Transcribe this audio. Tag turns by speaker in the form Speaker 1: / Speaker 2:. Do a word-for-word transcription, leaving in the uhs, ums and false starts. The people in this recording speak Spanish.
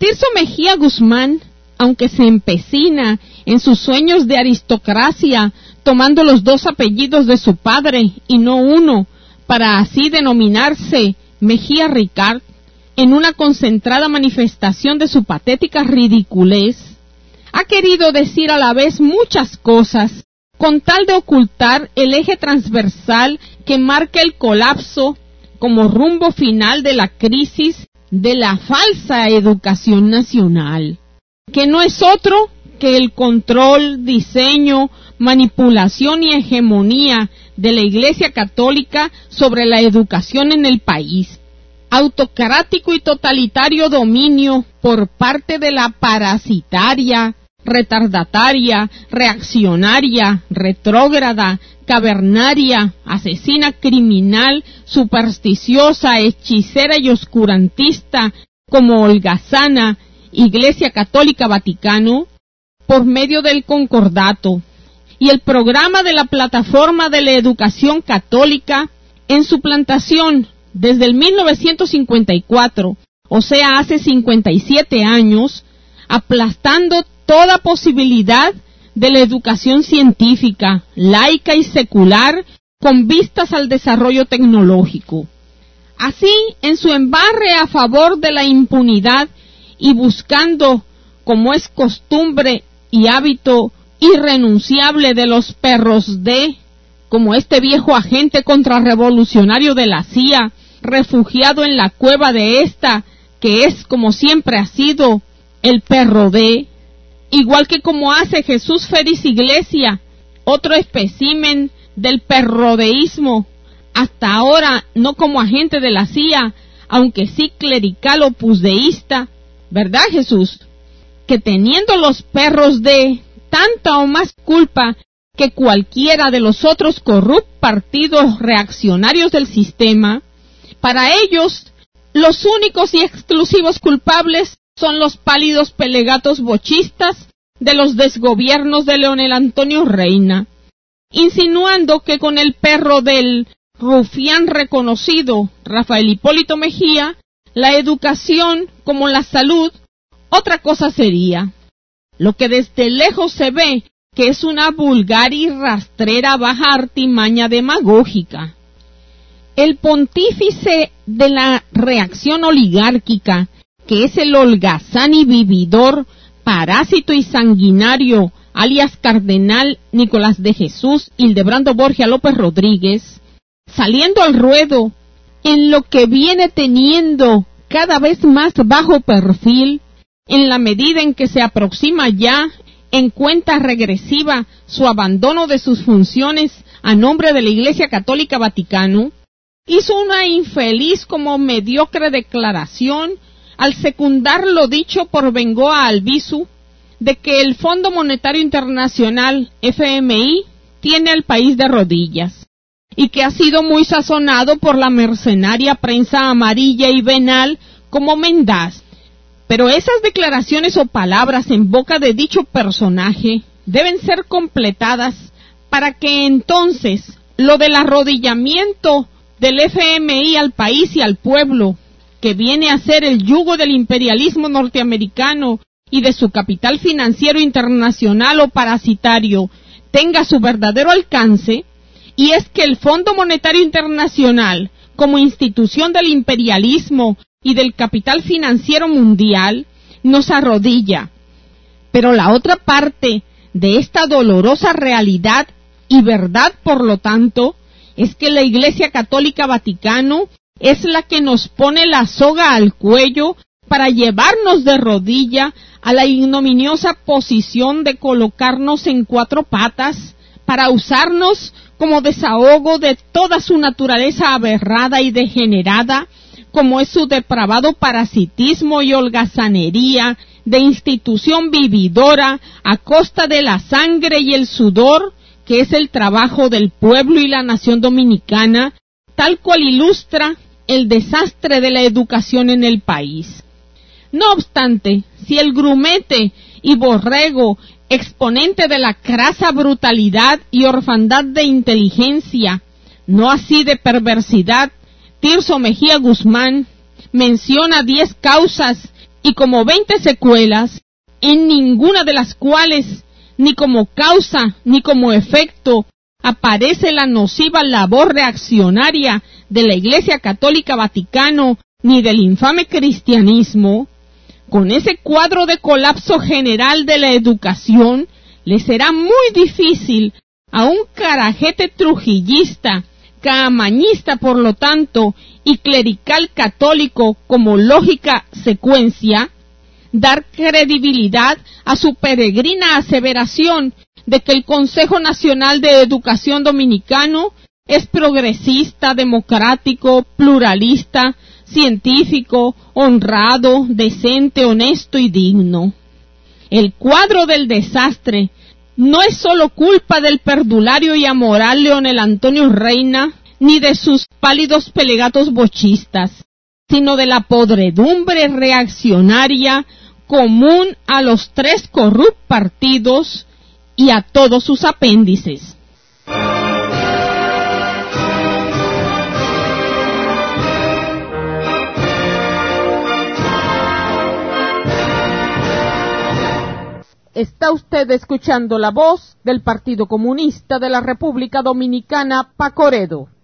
Speaker 1: Tirso Mejía Guzmán, aunque se empecina en sus sueños de aristocracia, tomando los dos apellidos de su padre y no uno, para así denominarse Mejía Ricard, en una concentrada manifestación de su patética ridiculez, ha querido decir a la vez muchas cosas, con tal de ocultar el eje transversal que marca el colapso como rumbo final de la crisis de la falsa educación nacional, que no es otro que el control, diseño, manipulación y hegemonía de la Iglesia Católica sobre la educación en el país, autocrático y totalitario dominio por parte de la parasitaria, retardataria, reaccionaria, retrógrada, cavernaria, asesina criminal, supersticiosa, hechicera y oscurantista como holgazana Iglesia Católica Vaticano, por medio del concordato y el programa de la Plataforma de la Educación Católica en su plantación desde el mil novecientos cincuenta y cuatro, o sea, hace cincuenta y siete años, aplastando toda posibilidad de la educación científica, laica y secular con vistas al desarrollo tecnológico. Así, en su embarre a favor de la impunidad y buscando, como es costumbre y hábito irrenunciable de los perros de, como este viejo agente contrarrevolucionario de la C I A, refugiado en la cueva de esta, que es como siempre ha sido el perro de, igual que como hace Jesús Félix Iglesia, otro espécimen del perrodeísmo, hasta ahora no como agente de la C I A, aunque sí clerical opusdeísta, ¿verdad, Jesús? Que teniendo los perros de tanta o más culpa que cualquiera de los otros corruptos partidos reaccionarios del sistema, para ellos los únicos y exclusivos culpables son los pálidos pelegatos bochistas de los desgobiernos de Leonel Antonio Reina, insinuando que con el perro del rufián reconocido Rafael Hipólito Mejía, la educación, como la salud, otra cosa sería. Lo que desde lejos se ve que es una vulgar y rastrera baja artimaña demagógica. El pontífice de la reacción oligárquica, que es el holgazán y vividor, parásito y sanguinario, alias Cardenal Nicolás de Jesús Hildebrando Borgia López Rodríguez, saliendo al ruedo en lo que viene teniendo cada vez más bajo perfil, en la medida en que se aproxima ya en cuenta regresiva su abandono de sus funciones a nombre de la Iglesia Católica Vaticano, hizo una infeliz como mediocre declaración al secundar lo dicho por Bengoa Albizu de que el Fondo Monetario Internacional, F M I, tiene al país de rodillas, y que ha sido muy sazonado por la mercenaria prensa amarilla y venal como mendaz. Pero esas declaraciones o palabras en boca de dicho personaje deben ser completadas para que entonces lo del arrodillamiento del F M I al país y al pueblo, que viene a ser el yugo del imperialismo norteamericano y de su capital financiero internacional o parasitario, tenga su verdadero alcance, y es que el Fondo Monetario Internacional, como institución del imperialismo y del capital financiero mundial, nos arrodilla. Pero la otra parte de esta dolorosa realidad y verdad, por lo tanto, es que la Iglesia Católica Vaticano es la que nos pone la soga al cuello para llevarnos de rodilla a la ignominiosa posición de colocarnos en cuatro patas, para usarnos como desahogo de toda su naturaleza aberrada y degenerada, como es su depravado parasitismo y holgazanería de institución vividora a costa de la sangre y el sudor, que es el trabajo del pueblo y la nación dominicana, tal cual ilustra el desastre de la educación en el país. No obstante, si el grumete y borrego, exponente de la crasa brutalidad y orfandad de inteligencia, no así de perversidad, Tirso Mejía Guzmán, menciona diez causas y como veinte secuelas, en ninguna de las cuales, ni como causa ni como efecto, aparece la nociva labor reaccionaria de la Iglesia Católica Vaticano ni del infame cristianismo, con ese cuadro de colapso general de la educación, le será muy difícil a un carajete trujillista, caamañista por lo tanto, y clerical católico como lógica secuencia, dar credibilidad a su peregrina aseveración de que el Consejo Nacional de Educación Dominicano es progresista, democrático, pluralista, científico, honrado, decente, honesto y digno. El cuadro del desastre no es solo culpa del perdulario y amoral Leonel Antonio Reina, ni de sus pálidos pelegatos bochistas, sino de la podredumbre reaccionaria común a los tres corrupt partidos y a todos sus apéndices. Está usted escuchando la voz del Partido Comunista de la República Dominicana, Pacoredo.